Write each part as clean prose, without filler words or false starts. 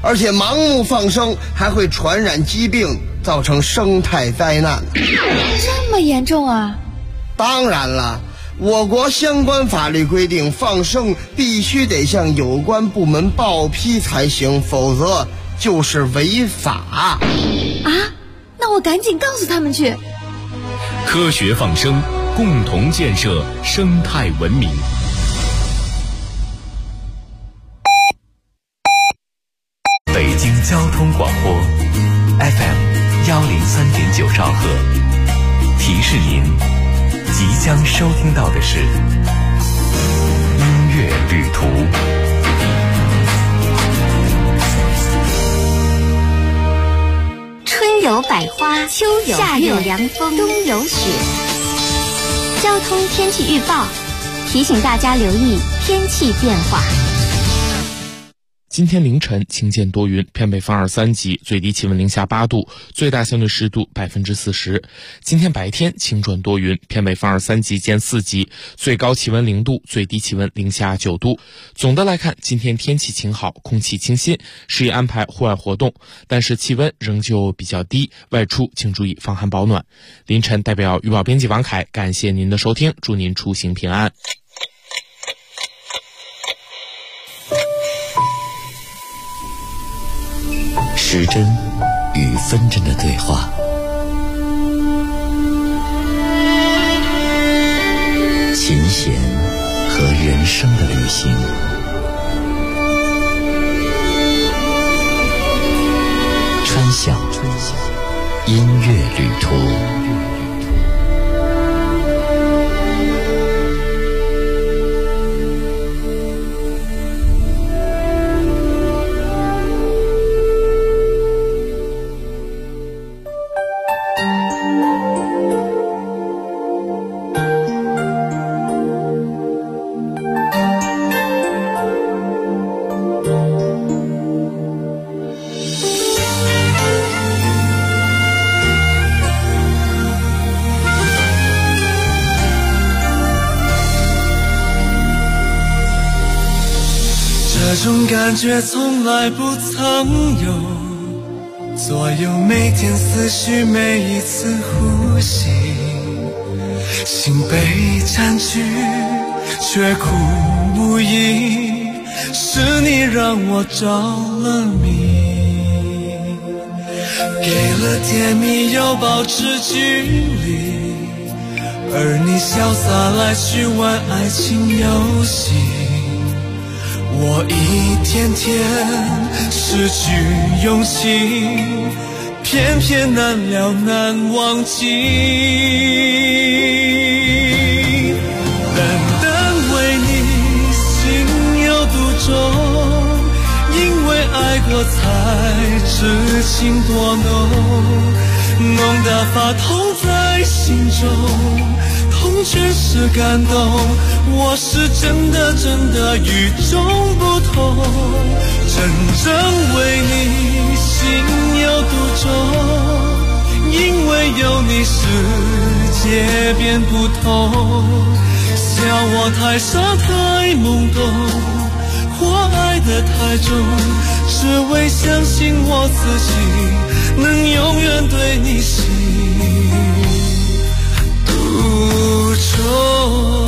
而且盲目放生还会传染疾病，造成生态灾难。 这么严重啊？ 当然了，我国相关法律规定，放生必须得向有关部门报批才行，否则就是违法。 啊？那我赶紧告诉他们去。 科学放生，共同建设生态文明。北京交通广播 FM 103.9兆赫，提示您即将收听到的是音乐旅途。 春有百花，秋有夏有凉风，冬有雪。交通天气预报提醒大家留意天气变化。 今天凌晨晴间多云，偏北风2、3级，最低气温零下8度，最大相对湿度40%。今天白天晴转多云，偏北风2、3级见4级，最高气温0度，最低气温零下9度。总的来看，今天天气晴好，空气清新，适宜安排户外活动，但是气温仍旧比较低，外出请注意防寒保暖。凌晨代表预报编辑王凯，感谢您的收听，祝您出行平安。 时针与分针的对话，琴弦和人生的旅行，穿响音乐旅途。 这种感觉从来不曾有，左右每天思绪，每一次呼吸，心被占据却苦无依，是你让我着了迷，给了甜蜜又保持距离，而你潇洒来去玩爱情游戏，我一天天失去勇气，偏偏难了难忘记。单单为你心有独钟，因为爱过才知情多浓，浓得发痛在心中，痛却是感动，我是真的真的与众不同，真正为你心有独钟，因为有你世界变不同，笑我太傻太懵懂，或爱得太重，只为相信我自己能永远对你心独钟。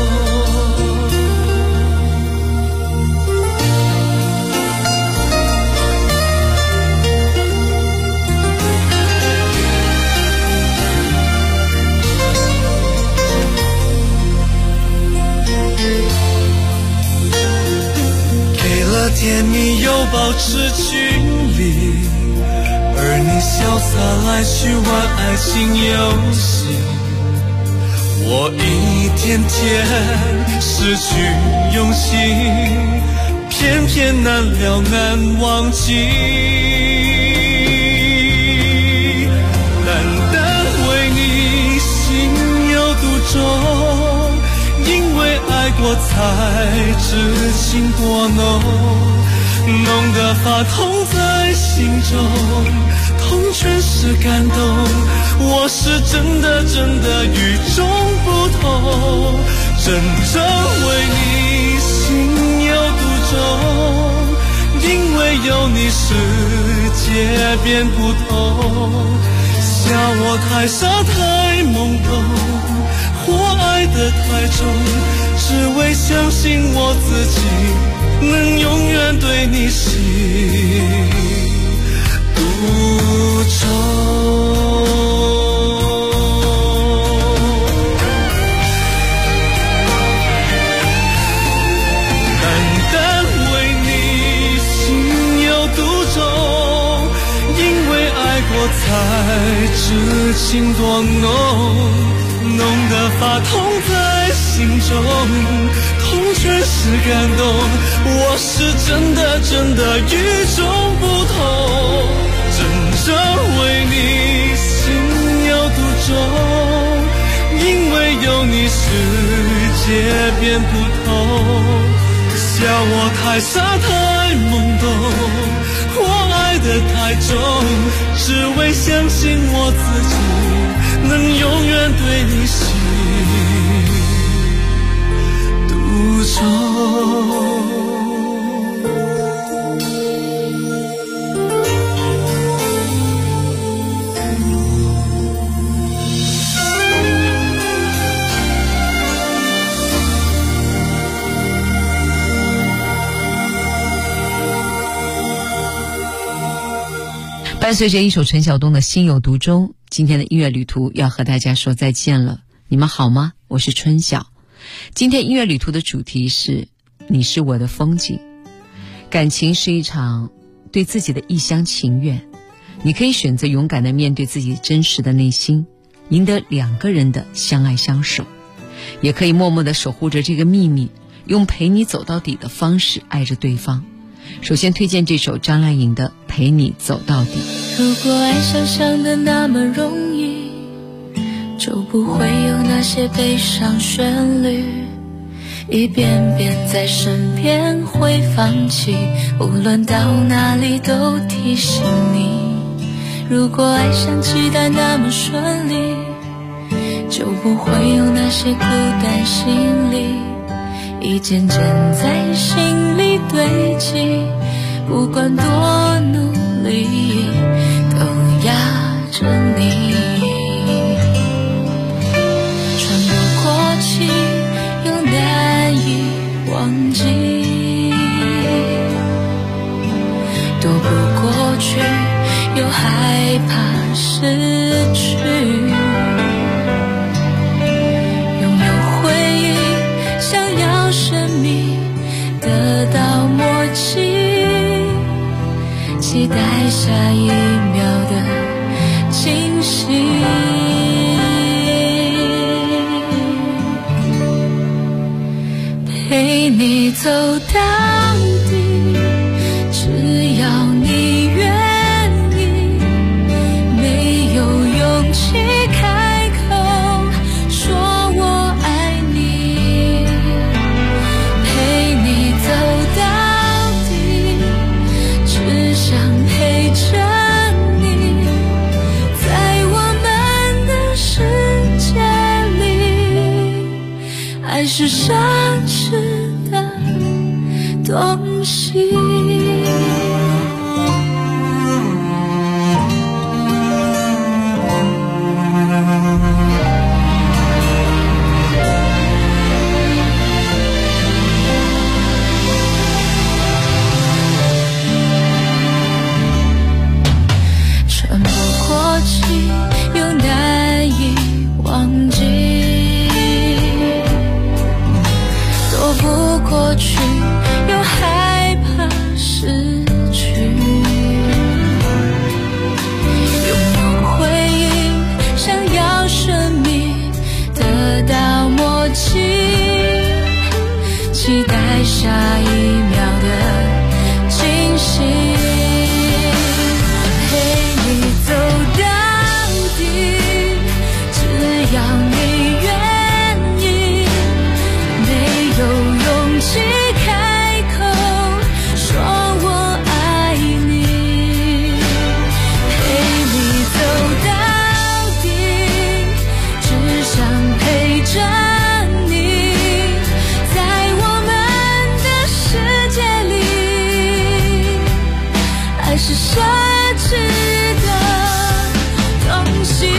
给了甜蜜又保持距离，而你潇洒来去玩爱情游戏，我一天天失去勇气，偏偏难了难忘记。单单为你心有独钟，因为爱过才知情多浓，浓得发痛在心中，痛却是感动，我是真的真的与众不同，真正为你心有独钟， 因为有你世界变不同。笑我太傻太懵懂，或爱得太重，只为相信我自己能永远对你心独钟。才知情多浓，浓得发痛在心中，痛却是感动。我是真的真的与众不同，真正为你心有独钟，因为有你世界变不同。笑我太傻太懵懂，我爱得太重，只为相信我自己能永远对你心独钟。 伴随着一首陈晓东的《心有独钟》，今天的音乐旅途要和大家说再见了。你们好吗？我是春晓。今天音乐旅途的主题是你是我的风景。感情是一场对自己的一厢情愿，你可以选择勇敢地面对自己真实的内心，赢得两个人的相爱相守，也可以默默地守护着这个秘密，用陪你走到底的方式爱着对方。首先推荐这首张靓颖的《陪你走到底》。 如果爱想象的那么容易，就不会有那些悲伤旋律，一遍遍在身边会放弃，无论到哪里都提醒你。如果爱像期待那么顺利，就不会有那些孤单心理，一件件在心里堆积，不管多努力都压着你。穿过过去又难以忘记，躲不过去又害怕失去，拥有回忆想要神秘得到默契，期待下一秒的惊喜。陪你走到底，只要你愿意，没有勇气开口说我爱你。陪你走到底，只想陪着你，在我们的世界里，爱是奢侈的东西。穿过过去又难以忘记，躲不过去又害怕爱是奢侈的东西。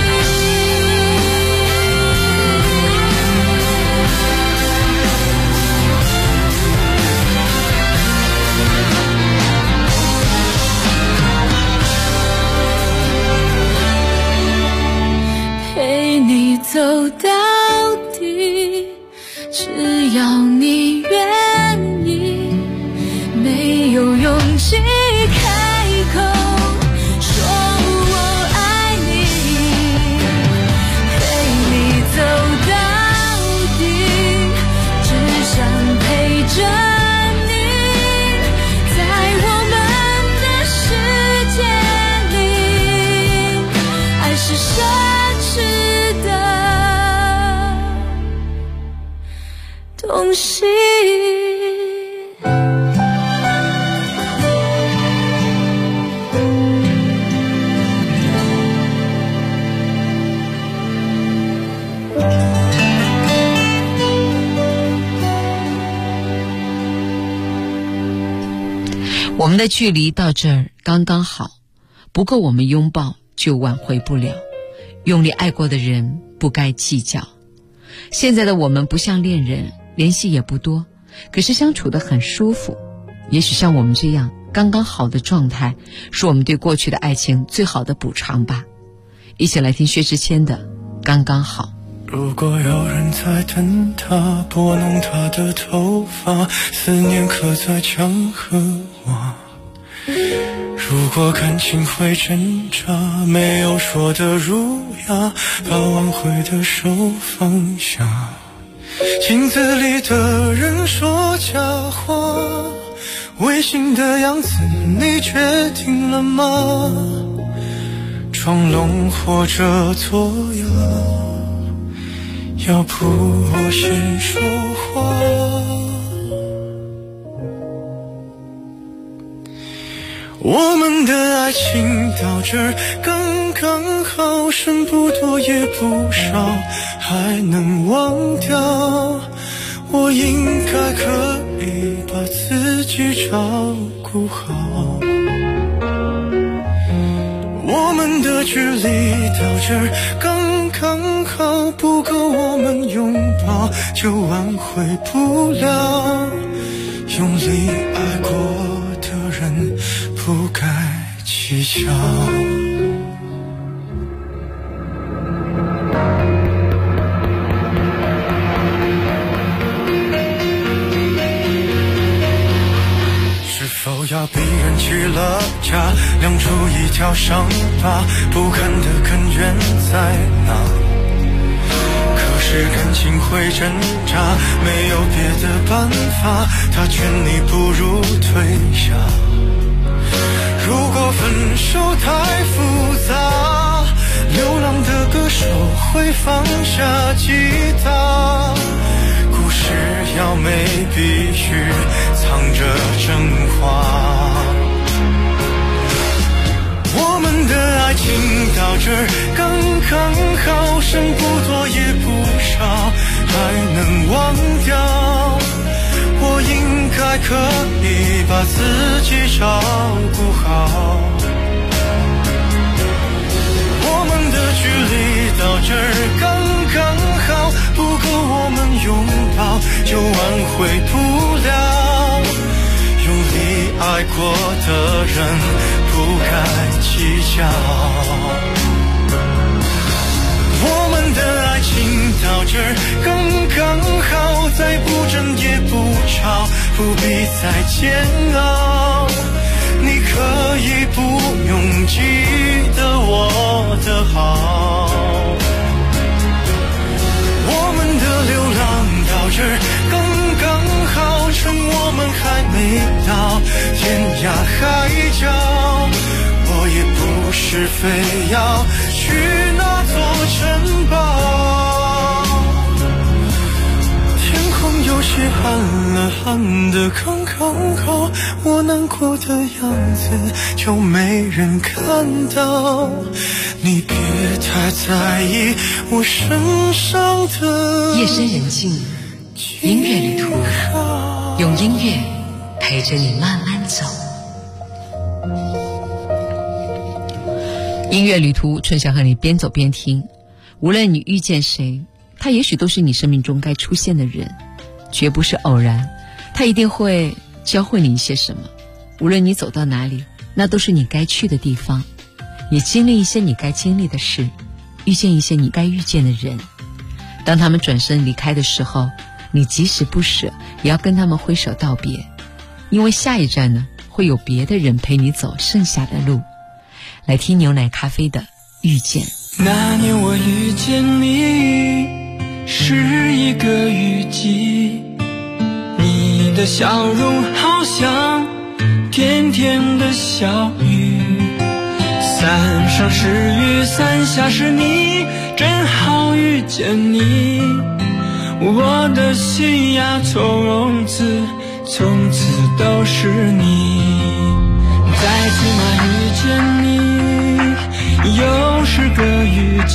陪你走到底，只要你愿意，没有勇气开口说我爱你，陪你走到底，只想陪着你，在我们的世界里，爱是奢侈的东西。 我们的距离到这儿刚刚好，不够我们拥抱就挽回不了，用力爱过的人不该计较。现在的我们不像恋人，联系也不多，可是相处得很舒服。也许像我们这样刚刚好的状态，是我们对过去的爱情最好的补偿吧。一起来听薛之谦的《刚刚好》。 如果有人在等他，拨弄他的头发，思念刻在墙和瓦。如果感情会挣扎，没有说的儒雅，把挽回的手放下。镜子里的人说假话，违心的样子你决定了吗？装聋或者作哑，要不我先说话。我们的爱情到这儿刚刚好，剩不多也不少，还能忘掉。我应该可以把自己照顾好。我们的距离到这儿刚刚好，不够我们拥抱就挽回不了。用力爱过的人不该计较。是否要逼人起了家，亮出一条伤疤，不堪的根源在哪？可是感情会挣扎，没有别的办法，他劝你不如退下。如果分手太复杂，流浪的歌手会放下吉他，故事要美必须藏着真话。我们的爱情到这儿刚刚好，剩不多也不少，还能忘掉。我应该可以把自己照顾好。我们的距离到这儿刚刚好，不够我们拥抱就挽回不了。用力爱过的人不该计较。我们的爱情到这儿刚刚好，再不争也不吵，不必再煎熬。你可以不用记得我的好。我们的流浪到这儿刚刚好，趁我们还没到天涯海角。我也不是非要去那座城堡，天空有些暗了，暗得刚刚好，我难过的样子就没人看到。你别太在意我身上的夜深人静，音乐旅途，用音乐陪着你慢慢走。 音乐旅途，春晓和你边走边听。无论你遇见谁，他也许都是你生命中该出现的人，绝不是偶然，他一定会教会你一些什么。无论你走到哪里，那都是你该去的地方。你经历一些你该经历的事，遇见一些你该遇见的人。当他们转身离开的时候，你即使不舍，也要跟他们挥手道别，因为下一站呢，会有别的人陪你走剩下的路。来听牛奶咖啡的遇见。 那年我遇见你，是一个雨季，你的笑容好像甜甜的小雨，伞上是雨，伞下是你，正好遇见你，我的心呀，从此都是你。再次那遇见你，又是个雨季，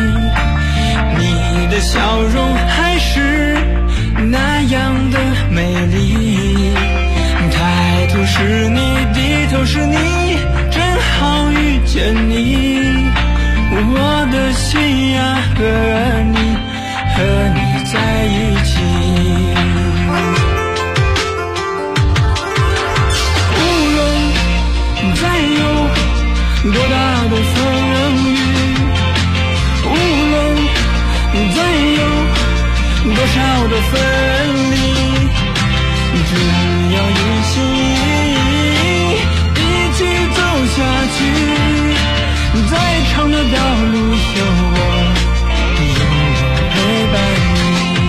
你的笑容还是那样的美丽，抬头是你，低头是你，正好遇见你，我的心呀，和你在一起。无论再有多大的风雨，无论再有多少的分离，只要一心一起走下去，再长的道路有我陪伴你。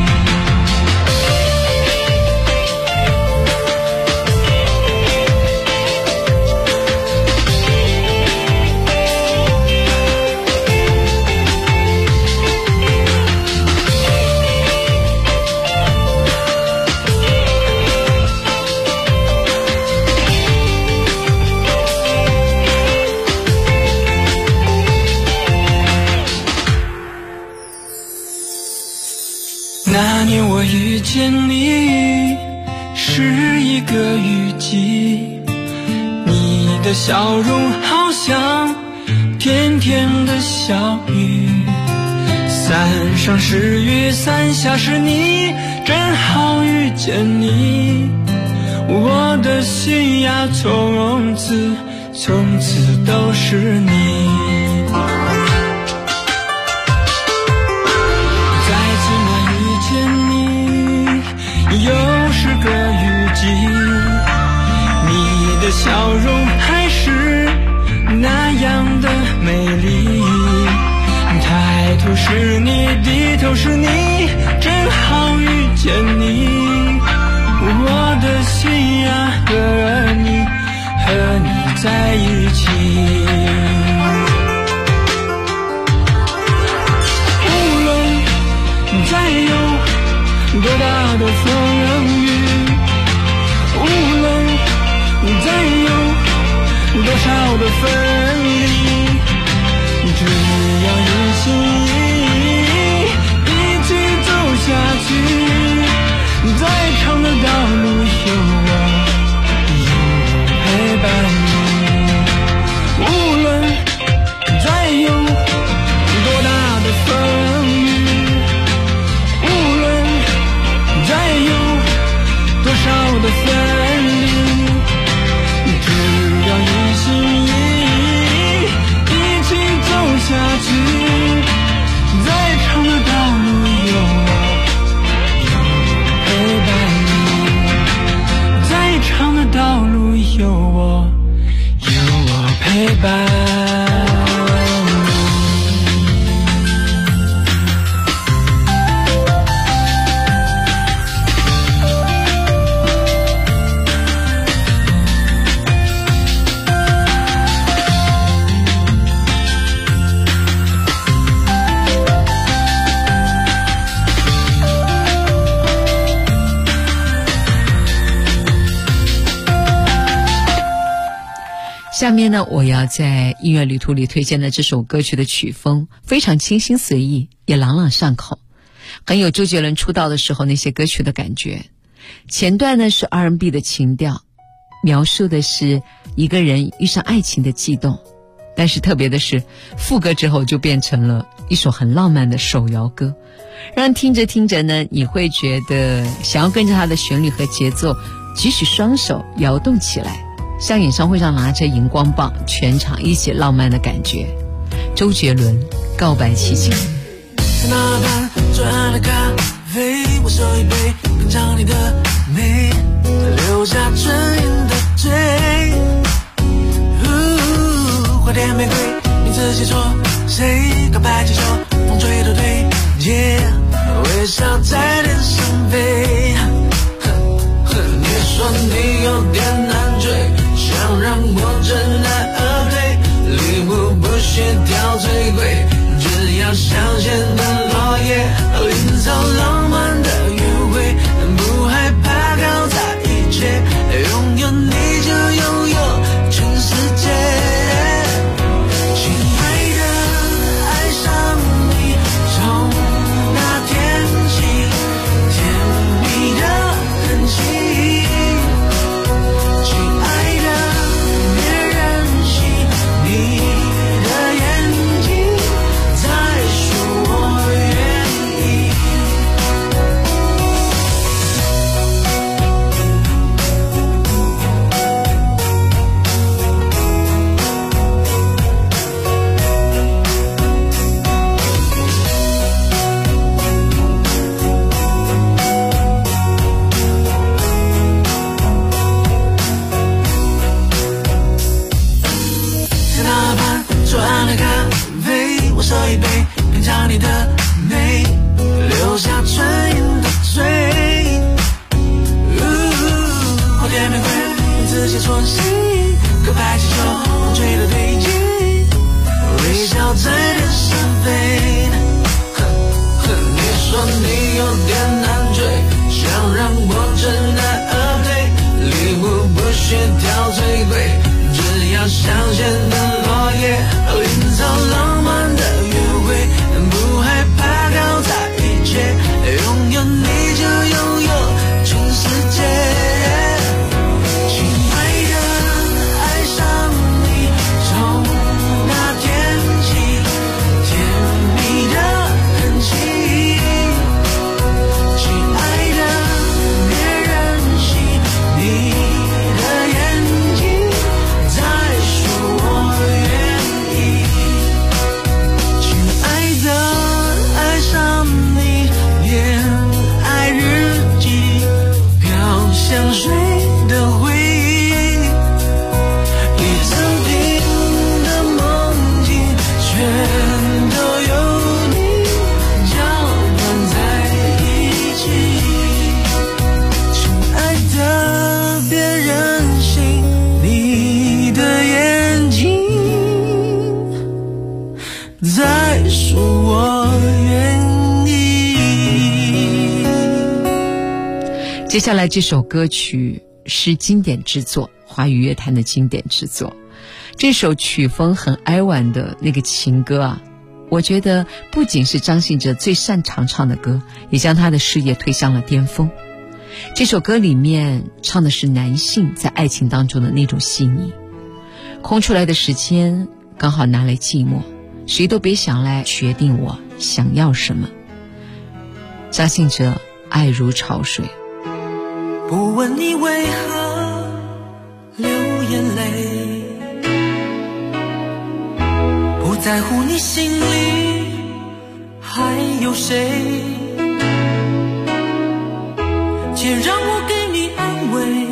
那年我遇见你，是一个雨季，你的笑容好像甜甜的小雨，伞上是雨，伞下是你，正好遇见你，我的心呀，从此都是你。又是个雨季，你的笑容还是那样的美丽，抬头是你，低头是你，正好遇见你，我的心呀，和你在一起。无论再有多大的风雨，无论再有多少的分离，只要一心一起走下去，再长的道路有我陪伴你。无论再有多大的风雨，再有多少的分离，只要一心一起走下去，再长的道路有我陪伴你，再长的道路有我陪伴。 下面呢，我要在音乐旅途里推荐的这首歌曲的曲风非常清新随意，也朗朗上口，很有周杰伦出道的时候那些歌曲的感觉。前段呢是 R&B 的情调，描述的是一个人遇上爱情的悸动， 但是特别的是，副歌之后就变成了一首很浪漫的手摇歌，让听着听着呢，你会觉得想要跟着它的旋律和节奏举起双手摇动起来，像演唱会上拿着荧光棒，全场一起浪漫的感觉。周杰伦《告白气球》。 在那盘最爱的咖啡，我手一杯，品尝你的美，留下唇印的嘴。花店玫瑰，名字写错谁？告白气球，风吹都对，微笑在脸上飞。你说你有点难追，想让我真爱而退，礼物不需挑最贵，只要香榭的落叶，营造浪漫的约会，不害怕搞砸一切，拥有你就拥有全世界。亲爱的，爱上你，从那天起，甜蜜的痕迹。亲爱的，别任性，你的眼睛在说我愿意。在那盘左岸的咖啡，我手一杯，品尝你的美，留下唇印的嘴。花店玫瑰，名字写错谁？告白气球，风吹的对劲，微笑在脸上飞。你说你有点难追，想让我真爱而退，礼物不需挑最贵，只要香榭的落叶，营造浪漫的约会，不害怕搞砸一切，拥有你就拥有全世界。亲爱的，爱上你，从那天起，甜蜜的痕迹。亲爱的，别任性，你的眼睛在说我愿意。亲爱的，爱上你，恋爱日记，飘香水的回忆，一整瓶的梦境，全都有你搅拌在一起。亲爱的，别任性，你的眼睛在说我愿意。 接下来这首歌曲是经典之作，华语乐坛的经典之作。这首曲风很哀婉的那个情歌啊，我觉得不仅是张信哲最擅长唱的歌，也将他的事业推向了巅峰。这首歌里面唱的是男性在爱情当中的那种细腻。空出来的时间刚好拿来寂寞，谁都别想来决定我想要什么。张信哲，爱如潮水。 不问你为何流眼泪，不在乎你心里还有谁，且让我给你安慰。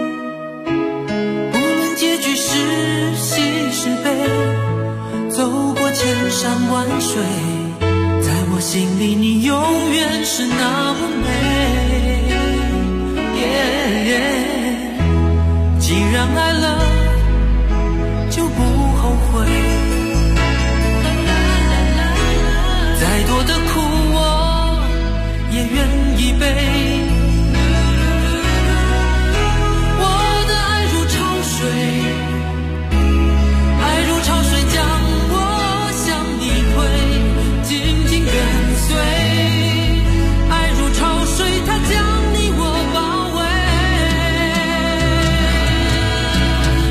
不论结局是喜是悲，走过千山万水，在我心里你永远是那么美。既然爱了就不后悔，再多的苦我也愿意背。我的爱如潮水，爱如潮水将我向你推，紧紧跟随。爱如潮水，它将你我包围。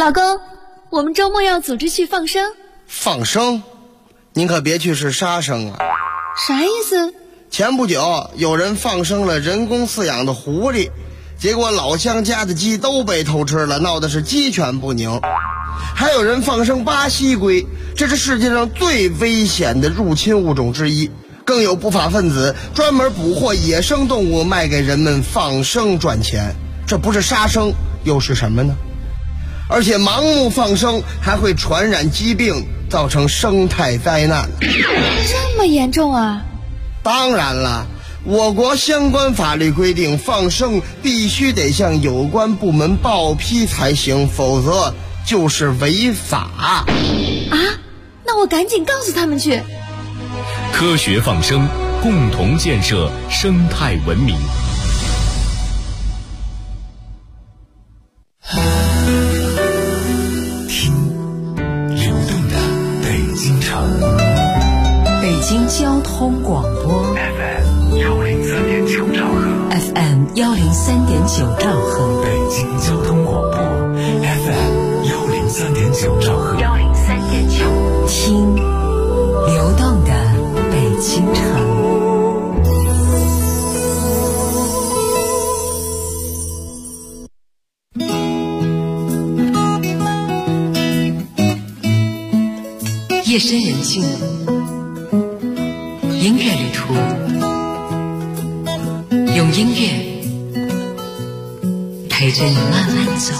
老公，我们周末要组织去放生。 放生？您可别去是杀生啊！ 啥意思？ 前不久有人放生了人工饲养的狐狸，结果老乡家的鸡都被偷吃了，闹得是鸡犬不宁。还有人放生巴西龟，这是世界上最危险的入侵物种之一。更有不法分子专门捕获野生动物卖给人们放生赚钱，这不是杀生又是什么呢？而且盲目放生还会传染疾病，造成生态灾难。 这么严重啊？ 当然了，我国相关法律规定，放生必须得向有关部门报批才行，否则就是违法。 啊？那我赶紧告诉他们去。 科学放生，共同建设生态文明。听流动的北京城， 北京交通广播 FM 103.9兆赫 FM 103.9兆赫， 北京交通广播 FM 103.9兆赫 103.9，听流动的北京城。夜深人静，音乐旅途，用音乐陪着你慢慢走。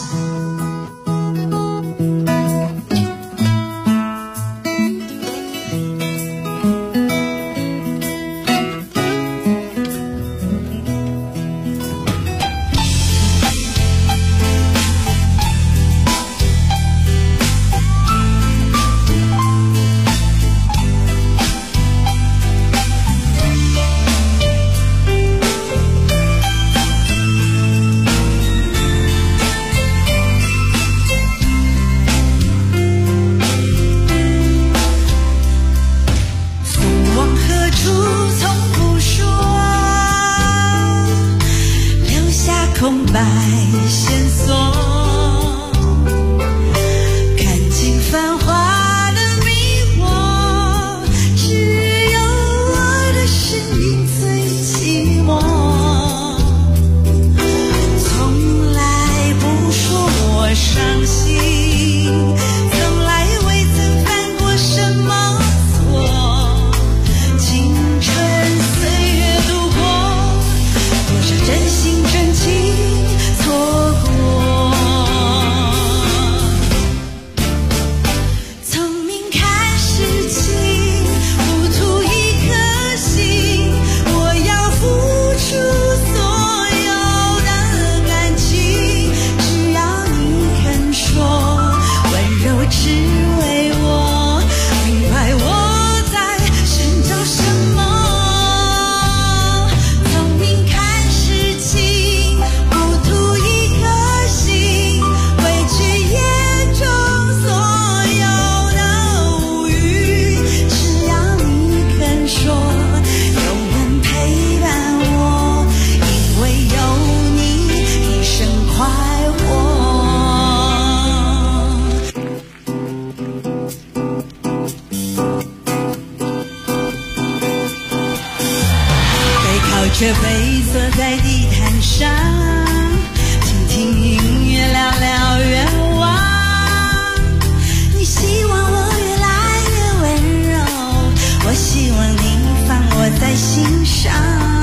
却背坐在地毯上，听听音乐，聊聊愿望。你希望我越来越温柔，我希望你放我在心上。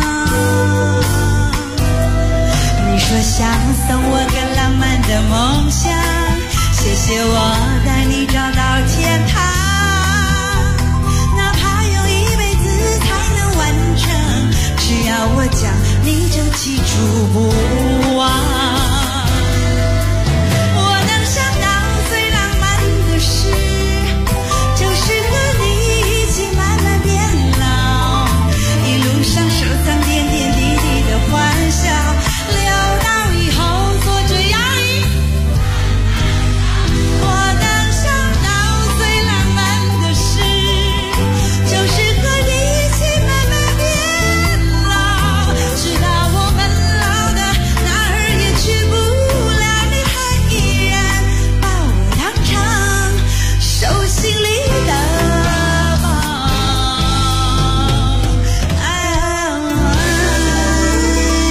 你说想送我个浪漫的梦想，谢谢我带你找到天堂。只要我讲，你就记住不忘。我能想到最浪漫的事，就是和你一起慢慢变老，一路上收藏点点滴滴的欢笑，留到以后做这样一。我能想到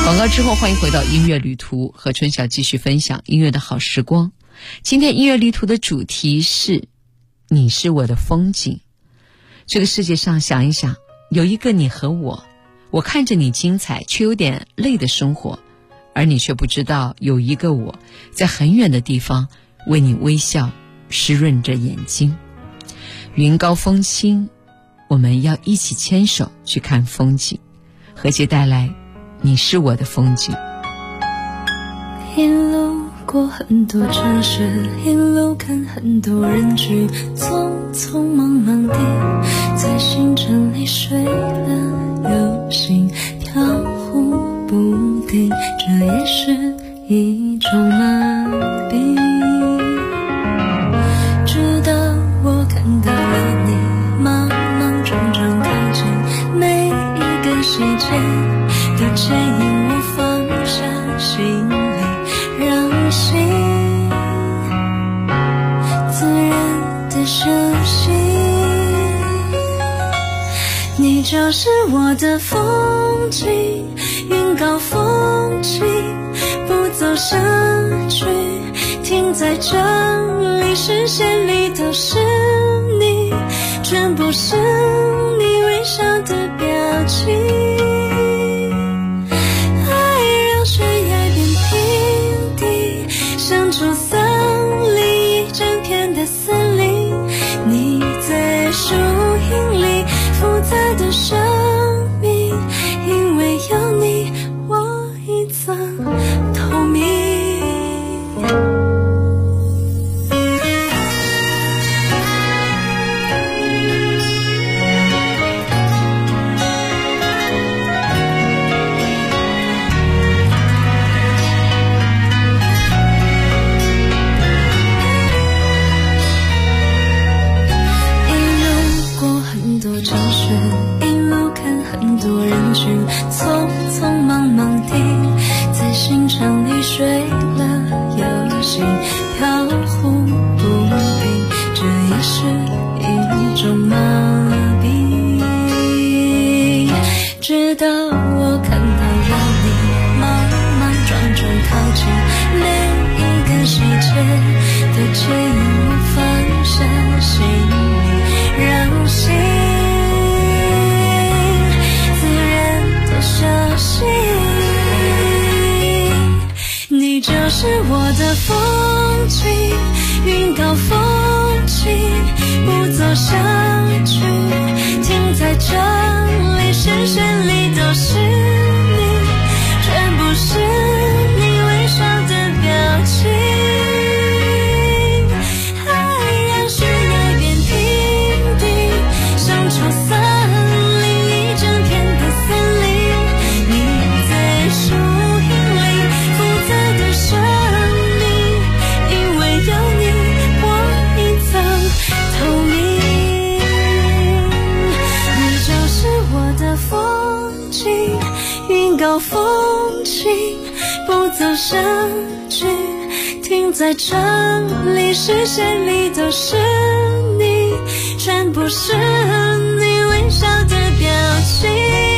广告之后，欢迎回到音乐旅途，和春晓继续分享音乐的好时光。今天音乐旅途的主题是你是我的风景。这个世界上想一想，有一个你和我看着你精彩却有点累的生活，而你却不知道有一个我在很远的地方为你微笑，湿润着眼睛。云高风轻，我们要一起牵手去看风景。何洁带来你是我的风景。 一路过很多城市，一路看很多人群，匆匆忙忙地在星辰里睡了又醒，飘忽不定，这也是一种麻痹。直到我看到了你莽莽撞撞靠近，每一个细节都牵引我放下心里，让心自然的休息。你就是我的风景，云高风轻，不走上去，停在这里，视线里都是你，全部是你微笑的表情。爱让悬崖变平地，像出森林一整片的森林，你在树荫里复杂的生命，因为有你我一层透明。匆匆忙忙地在星辰里睡了又醒，飘忽不定，这也是一种麻痹。直到我看到了你莽莽撞撞靠近，每一个细节都牵引我放下心里，让心小心。你就是我的风景，云高风轻，不走下去，停在这里，视线里都是你，全部是你微笑的表情。爱让悬崖变平地，像出森林一整片的森林，树荫里复杂的生命，因为有你我一层透明。你就是我的风景，云高风轻，不走上去，停在这里，视线里都是你，全部是你微笑的表情。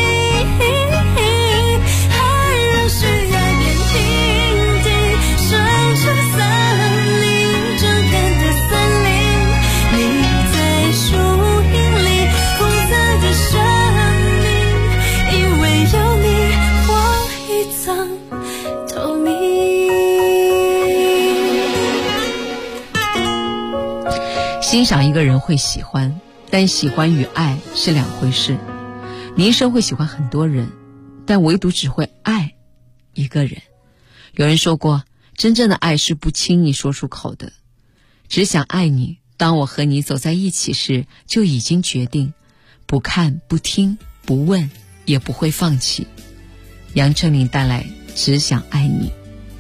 欣赏一个人会喜欢，但喜欢与爱是两回事。你一生会喜欢很多人，但唯独只会爱一个人。有人说过，真正的爱是不轻易说出口的。只想爱你，当我和你走在一起时，就已经决定不看不听不问，也不会放弃。杨丞琳带来只想爱你。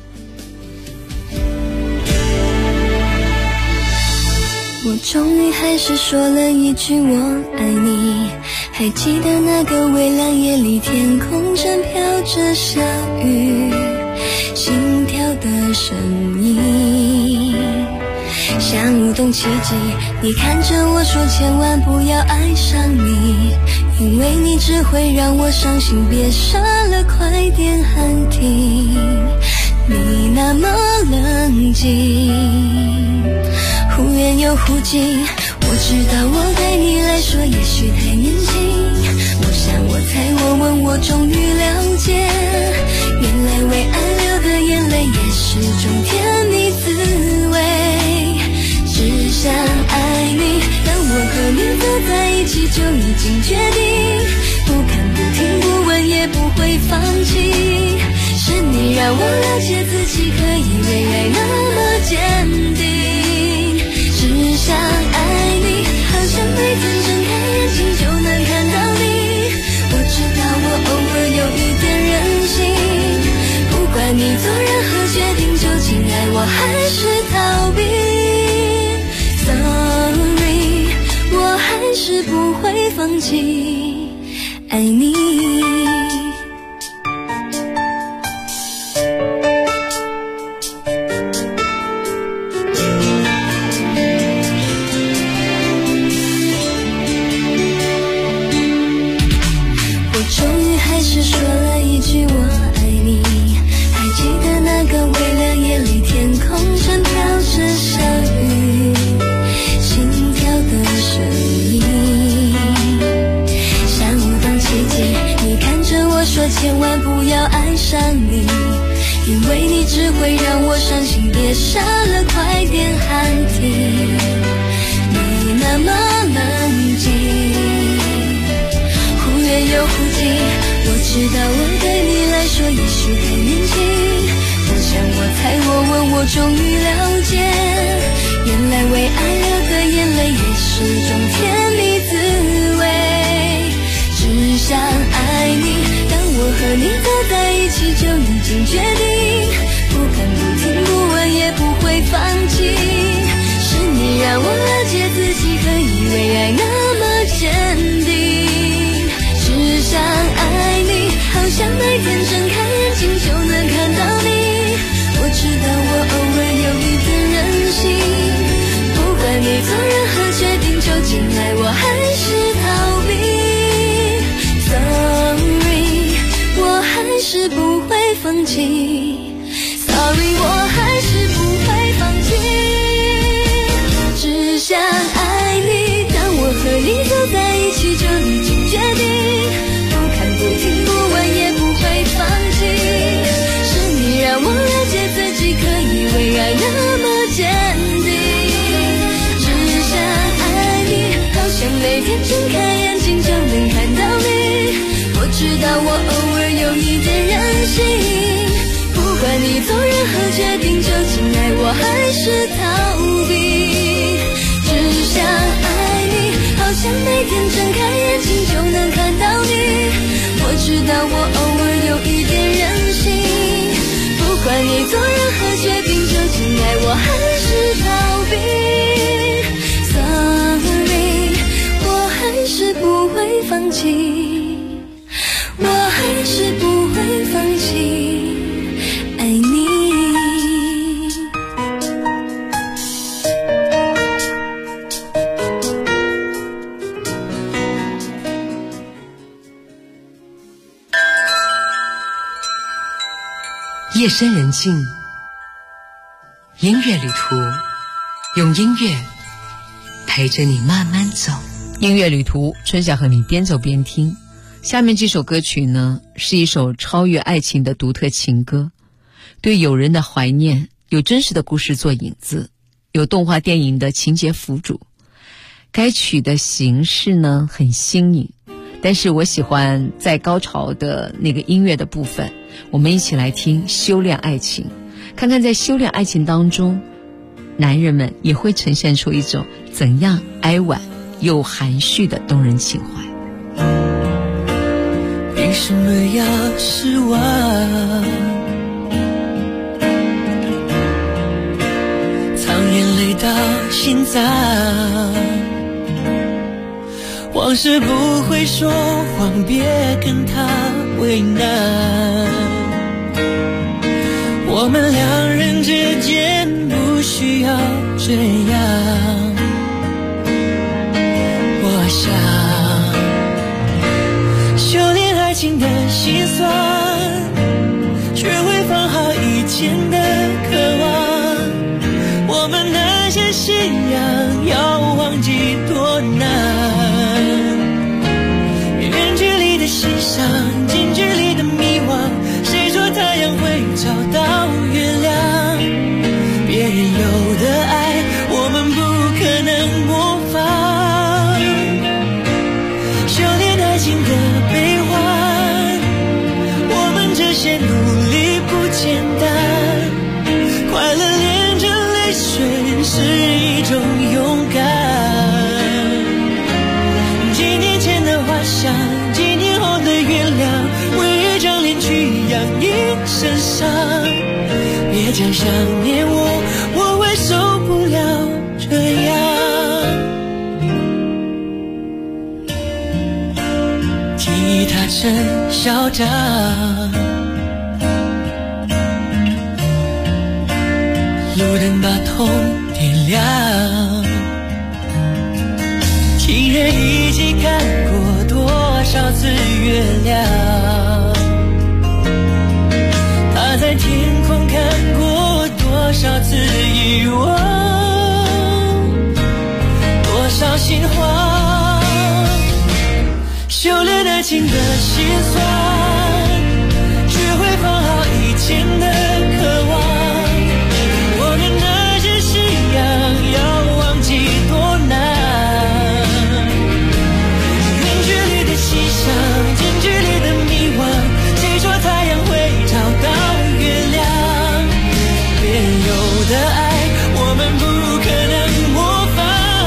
我终于还是说了一句我爱你，还记得那个微凉夜里，天空正飘着小雨，心跳的声音像无动奇迹，你看着我说千万不要爱上你，因为你只会让我伤心，别傻了，快点喊停。你那么冷静，忽远又忽近，我知道我对你来说也许太年轻，我想我猜我问我终于了解，原来为爱流的眼泪也是种甜蜜滋味，只想爱你，当我和你走在一起就已经决定，不看不听不问也不会放弃，是你让我了解自己可以为爱那么坚定，只想爱你，好像每天睁开眼睛就能看到你，我知道我偶尔有一点任性，不管你做任何决定，究竟爱我还是逃避， Sorry， 我还是不会放弃爱你。千万不要爱上你，因为你只会让我伤心，别傻了，快点喊停。你那么冷静，忽远又忽近，我知道我对你来说也许太年轻，我想我猜我问我终于了解，原来为爱流的眼泪也是种甜蜜滋味，只想爱你，我和你走在一起就已经决定，不看不听不问也不会放弃，是你让我了解自己可以为爱那么坚定，只想爱你，好像每天睁开眼睛就能看到你，我知道我偶尔有一点任性，不管你做任何决定，究竟爱我还是逃避， Sorry，我还是不会放弃 Sorry， 我还是不会放弃，只想爱你，当我和你走在一起就已经决定，不看不听不问也不会放弃，是你让我了解自己可以为爱那么坚定，只想爱你，好像每天睁开眼睛就能看到你，我知道我偶尔有一点任性，不管你做任何决定，究竟爱我还是逃避，只想爱你，好像每天睁开眼睛就能看到你，我知道我偶尔有一点任性，不管你做任何决定，究竟爱我还是逃避， Sorry， 我还是不会放弃，我还是不会放弃爱你。 夜深人静，音乐旅途，用音乐陪着你慢慢走。音乐旅途，春晓和你边走边听。下面这首歌曲呢，是一首超越爱情的独特情歌，对友人的怀念，有真实的故事做引子，有动画电影的情节辅助。该曲的形式呢很新颖，但是我喜欢在高潮的那个音乐的部分。我们一起来听《修炼爱情》，看看在修炼爱情当中，男人们也会呈现出一种怎样哀婉又含蓄的动人情怀。 凭什么要失望？藏眼泪到心脏，往事不会说谎，别跟他为难。我们两人之间不需要这样。 想，修炼爱情的心酸，学会放好以前的渴望。我们那些信仰要忘记多难，远距离的欣赏，近距离的迷惘，谁说太阳会找到月亮？别人有的爱我们不可能模仿，修炼爱情的悲欢，我们这些努力不简单，快乐连着泪水是一种勇敢。几年前的花香，几年后的原谅，为一张脸去养一身伤。别讲想念我，我会受不了这样。吉他真嚣张，路灯把痛点亮，情人一起看过多少次月亮，他在天空看过多少次遗忘，多少心慌，修炼爱情的心酸，学会放好以前的渴望。我们那些信仰要忘记多难，远距离的欣赏，近距离的迷惘，谁说太阳会找到月亮？别人有的爱我们不可能模仿，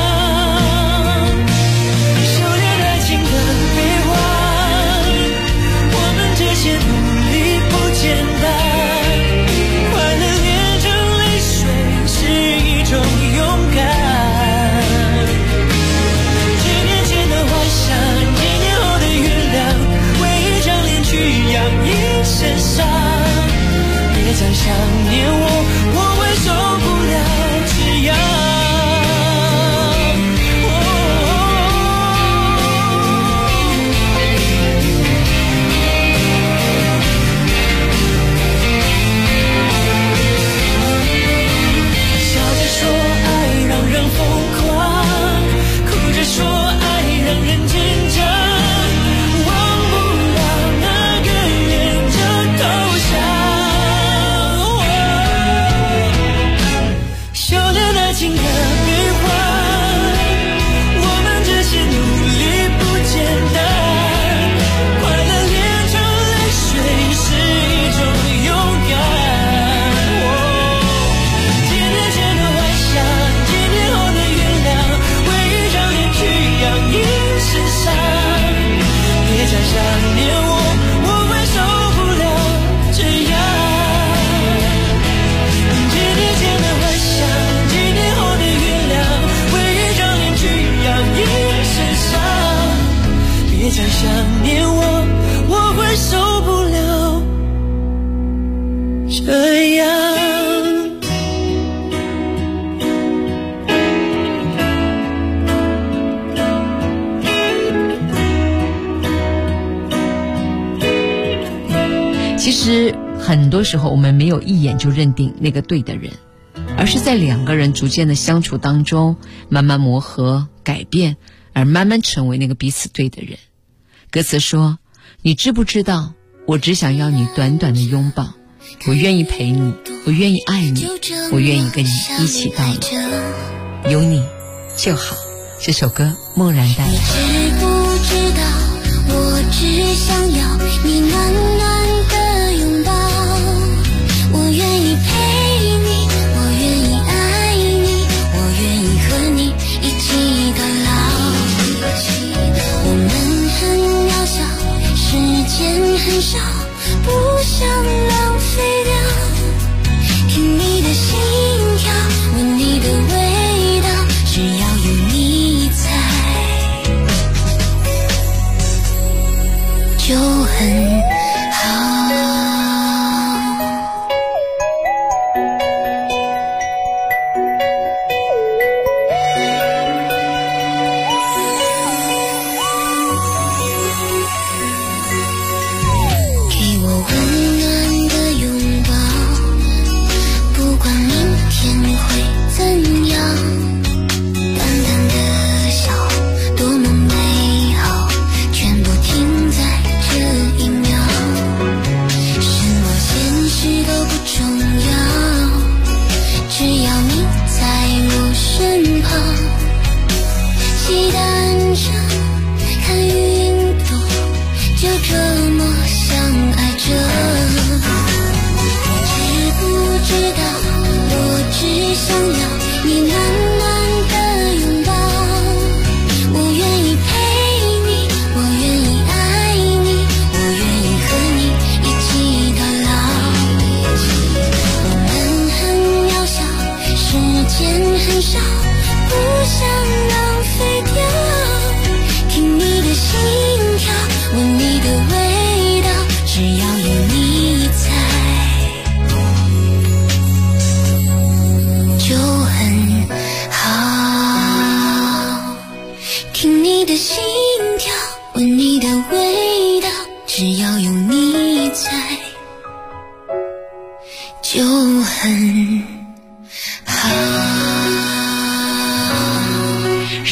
修炼爱情的悲欢，我们这些努力不简单，快乐连着泪水是一种勇敢。几年前的幻想，几年后的原谅，为一张脸去养一身伤。别再想念我，我会受不了这样。笑着说爱让人疯狂，哭着说爱让人坚强，忘不了那个远着投降。修炼爱情的悲欢，我们这些努力不简单，快乐连着泪水是一种勇敢。几年前的幻想，几年后的原谅，为一张脸去养一身伤。别再想念我，我会受不了这样。几年前的幻想，几年后的原谅，为一张脸去养一身伤。别再想念我，我会受不了这样。 其实很多时候我们没有一眼就认定那个对的人，而是在两个人逐渐的相处当中，慢慢磨合改变，而慢慢成为那个彼此对的人。歌词说，你知不知道，我只想要你短短的拥抱，我愿意陪你，我愿意爱你，我愿意跟你一起到老，有你就好。这首歌梦然带来。 知不知道，我只想要你暖暖的拥抱，我愿意陪你，我愿意爱你，我愿意和你一起到老。我们很渺小，时间很少，不想浪费掉，听你的心跳，闻你的味道，只要有你在就很好。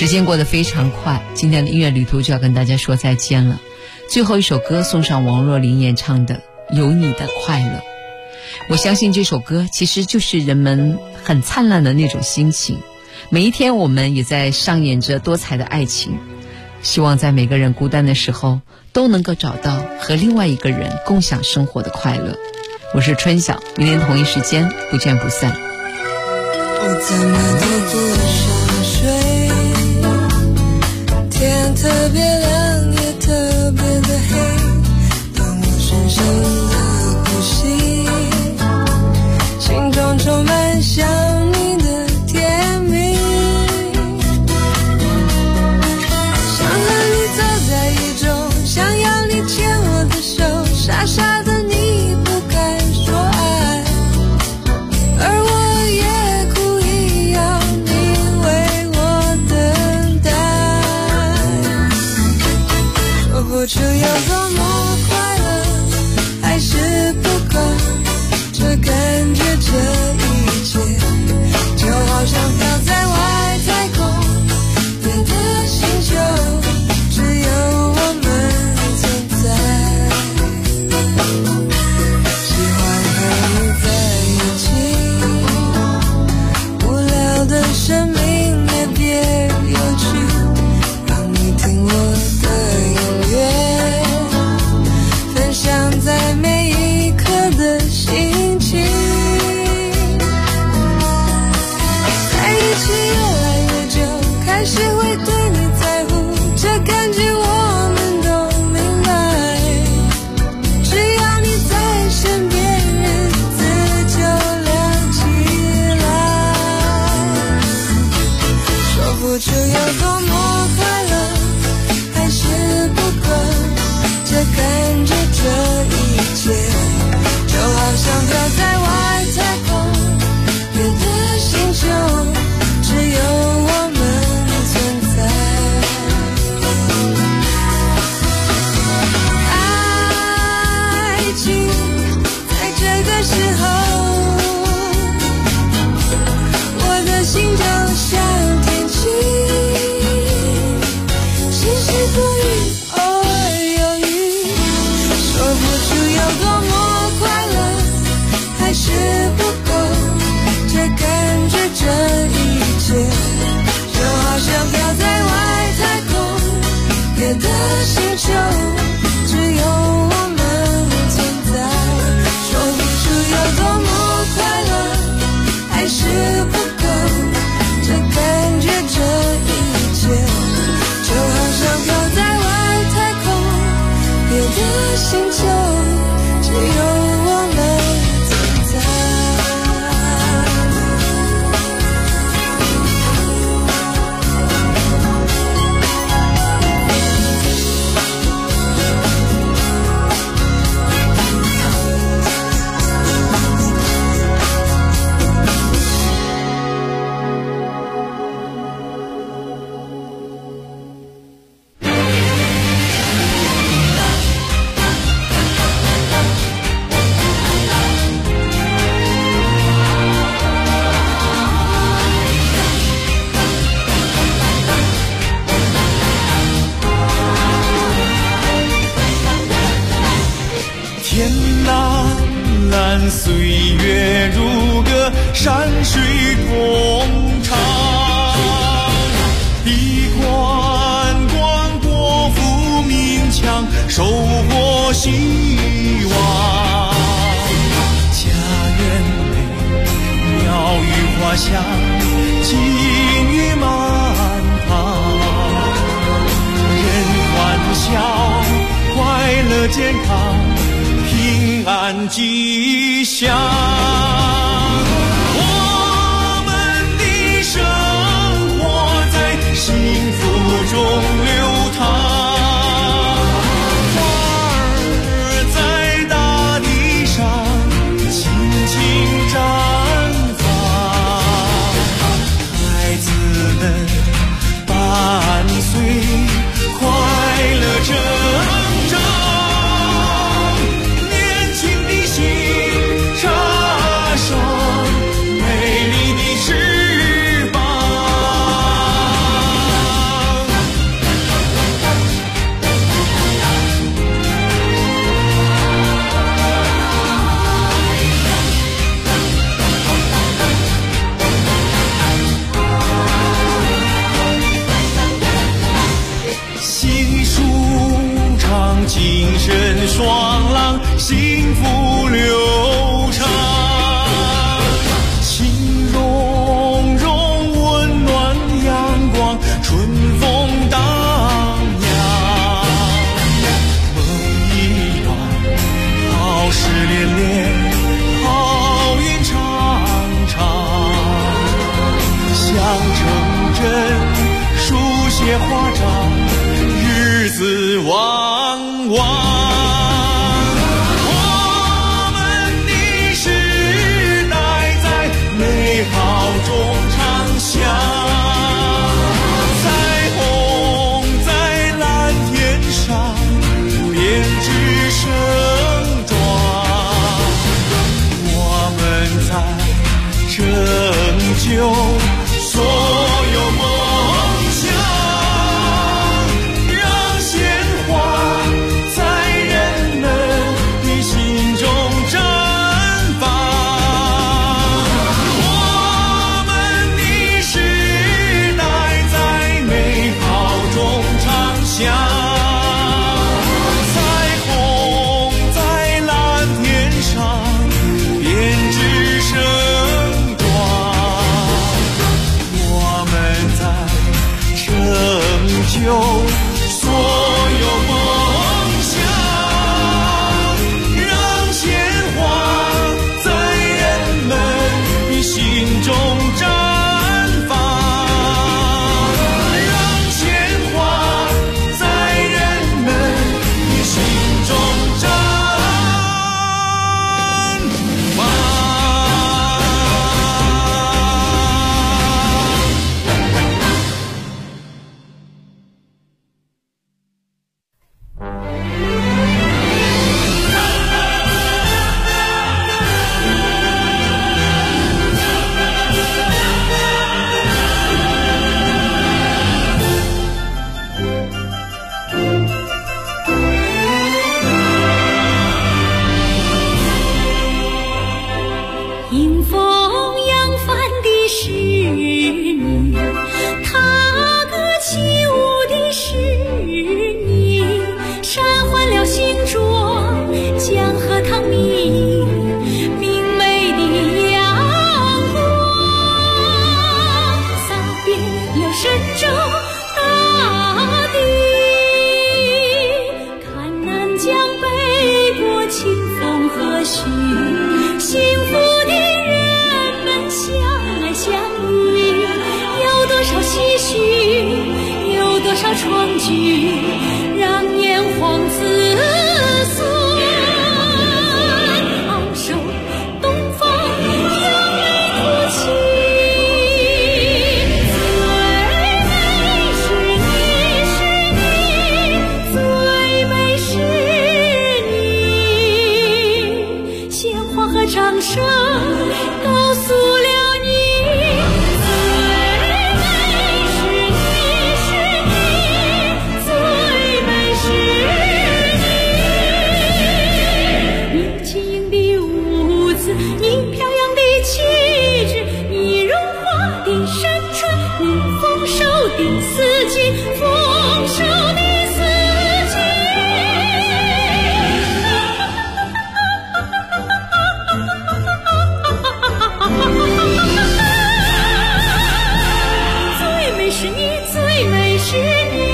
间过得非常快，今天的音乐旅途就要跟大家说再见了。最后一首歌送上王若琳演唱的《有你的快乐》。我相信这首歌其实就是人们很灿烂的那种心情，每一天我们也在上演着多彩的爱情，希望在每个人孤单的时候都能够找到和另外一个人共享生活的快乐。我是春晓，明天同一时间不见不散。 我怎么都不想睡，天特别亮也特别的黑，当我深深的呼吸，心中充满想你的甜蜜，想和你走在雨中，想要你牵我的手，傻傻的你不敢说爱，而我也故意要你为我等待，说不出有多么快乐，还是不够，这感觉这一切就好像飘在外太空，别的星球只有我们存在，喜欢和你在一起，无聊的生命也别有趣，让你听我的音乐，分享在每一刻的心情，在一起越来越久，开始会对你在乎，这感觉我们都明白，只要你在身边，日子就亮起来，说不出有多么快乐，还是不够，这感觉这一切就好像飘在外太空，别的星球只有我们存在，爱情在这个时候，我的心就像天气，时时多雨，偶尔有雨，说不出有多么快乐，还是不够，这感觉这一切就好像飘在外太空，别的星球只有我们存在，说不出有多么快乐，还是不够，这感觉这一切就好像飘在外太空，别的星球只有我们存在。 天蓝蓝，岁月如歌，山水共唱。地宽广，国富民强，收获希望。家园美，鸟语花香，金玉满堂。人欢笑，快乐健康，平安吉祥，我们的生活在幸福中流淌，花儿在大地上轻轻绽放，孩子们伴随快乐成长。年轻的心傻光浪，幸福流长。情融融，温暖阳光，春风荡漾。梦一段，好事连连，好运长长。想成真，书写华章，日子旺旺。我们的时代在美好中长响，彩虹在蓝天上编织盛装。我们在拯救所有梦想，让鲜花在人们的心中绽放。我们的时代在美好中长响，彩虹在蓝天上编织盛装。我们在拯救所有梦想，让鲜花在人们的心中绽放，让鲜花在人们的心中绽放。 迎风扬帆的是你，踏歌起舞的是你，闪换了新妆，江河淌明，明媚的阳光，洒遍了神州大地。看南疆北国清风和煦，幸福的人们相爱相依，有多少唏嘘，有多少创举，让炎黄子孙昂首东方，扬眉吐气。最美是你，是你，最美是你，鲜花和掌声告诉了你，最美是你，是你，最美是你。你轻盈的舞姿，你飘扬的气质，你荣华的山川，你丰收的四季，丰收的四季。最美是你，最美是你。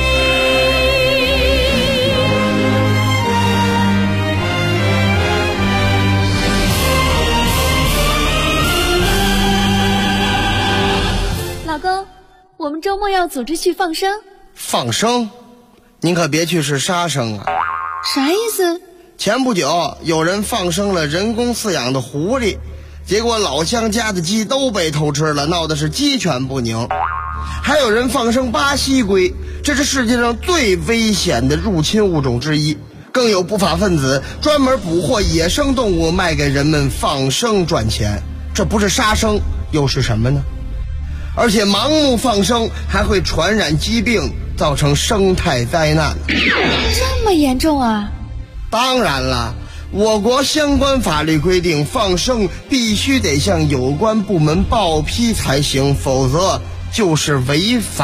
老公，我们周末要组织去放生。 放生？您可别去是杀生啊！ 啥意思？ 前不久有人放生了人工饲养的狐狸，结果老乡家的鸡都被偷吃了，闹得是鸡犬不宁。还有人放生巴西龟，这是世界上最危险的入侵物种之一。更有不法分子专门捕获野生动物卖给人们放生赚钱，这不是杀生又是什么呢？而且盲目放生还会传染疾病，造成生态灾难。 这么严重啊？ 当然了，我国相关法律规定，放生必须得向有关部门报批才行，否则就是违法。